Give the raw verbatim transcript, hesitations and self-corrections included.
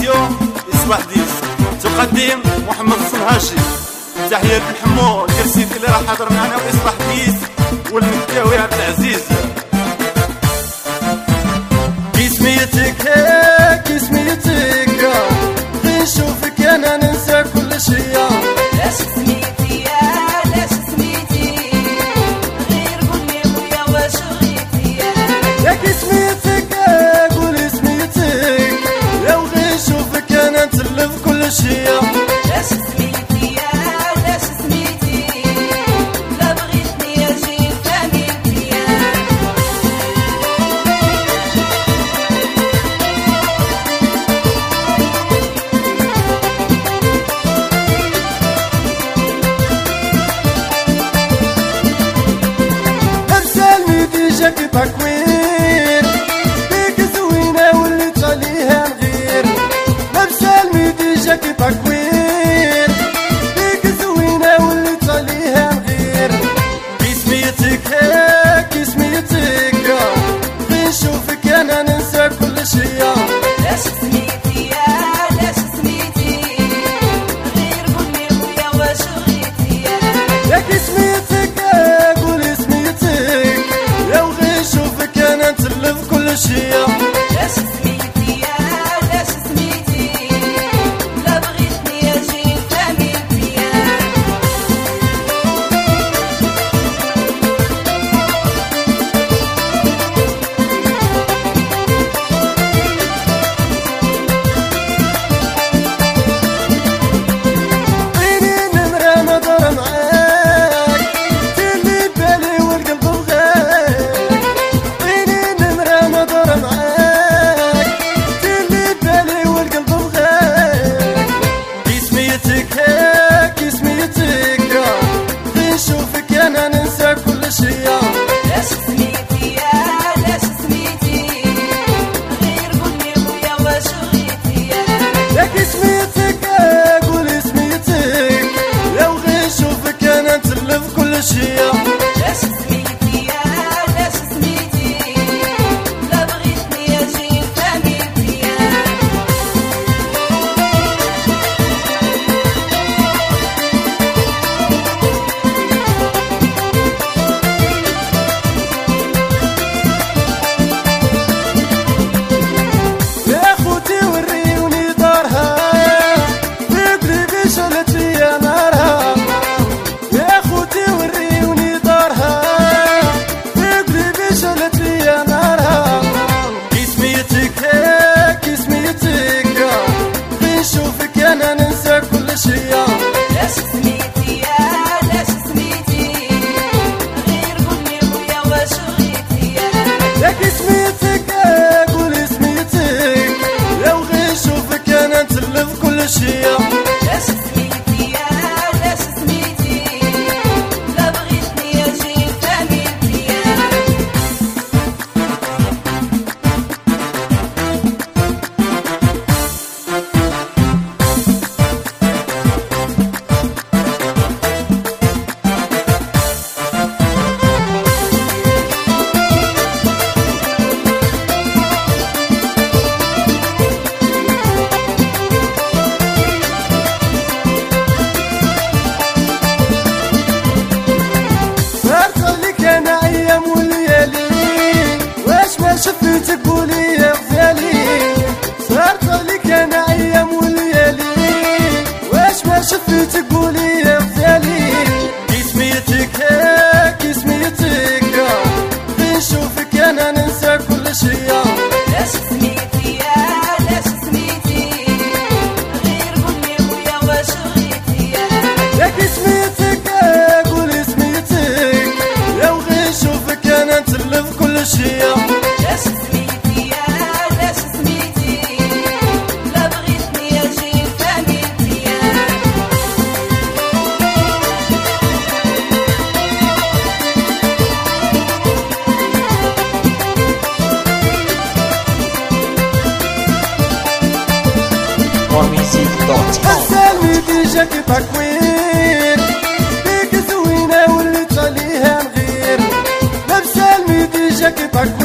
إديسيون إصبح ديس تقدم محمد الصنهاشي. تحية للحمو الكرسيك اللي راح حاضر معنا وإصبح ديس والمكاوي عبد العزيز. كيسميتك كيسميتك غير نشوفك أنا ننسى كل شي. لاش سميتي يا لاش سميتي غير قولي خويا واش غيتي يا كيسميتك قولي سميتك لو غير نشوفك أنا نتلف كل شي. لاش سميتي يا لاش سميتي لا بغيتني أجي فهمتي يا جاكي تكوير بيك زوينة واللي عليها نغير. لابسة الميدي جاكي تكوير بيك زوينة واللي عليها نغير. كيسميتك كيسميتك غير نشوفك أنا ننسى كل شي. لاش سميتي يا لاش سميتي غير قولي خويا واش غيتي يا كيسميتك قولي سميتك لو غير نشوفك أنا نتلف كل شي. لاش سميتي يا لاش سميتي لا بغيتني أجي فهمتي يا عيني نمرة نظر معاك تلي بالي والقلب بغاك. عيني نمرة نظر معاك تلي بالي والقلب بغاك. كيسميتك كيسميتك غير نشوفك أنا ننسى كل شي. لاش سميتي يا لاش سميتي غير قولي خويا واش غيتي يا كيسميتك قولي سميتك لو غير نشوفك أنا نتلف كل شي. لاش سميتي يا لاش سميتي لا بغيتني أجي فهمتي يا يا خوتي وريوني دارها بقلبي بشلت ليا نارها. يا خوتي وريوني دارها بقلبي بشلت ليا نارها. كيسميتك كيسميتك غير نشوفك أنا ننسى كل شي. لاش سميتي يا لاش سميتي غير قولي خويا واش غيتي يا كيسميتك قولي سميتك لو غير نشوفك أنا نتلف كل شي. لاش سميتي يا لاش سميتي لا بغيتني أجي فهمتي يا صارت لك أنا أيام وليالي واش ما شفتك قولي يا غزالي. صارت لك أنا أيام وليالي واش ما شفتك قولي يا غزالي. كيسميتك كيسميتك غير نشوفك أنا ننسى كل شي. لاش سميتي يا لاش سميتي غير قولي خويا واش غيتي يا كيسميتك قولي سميتك لو غير نشوفك أنا نتلف كل شي. لاش سميتي يا لاش سميتي لا بغيتني أجي فهمتي يا سلمي جاكي تكوير بيك زوينة واللي عليها نغير. لابسة الميدي جاكي تكوير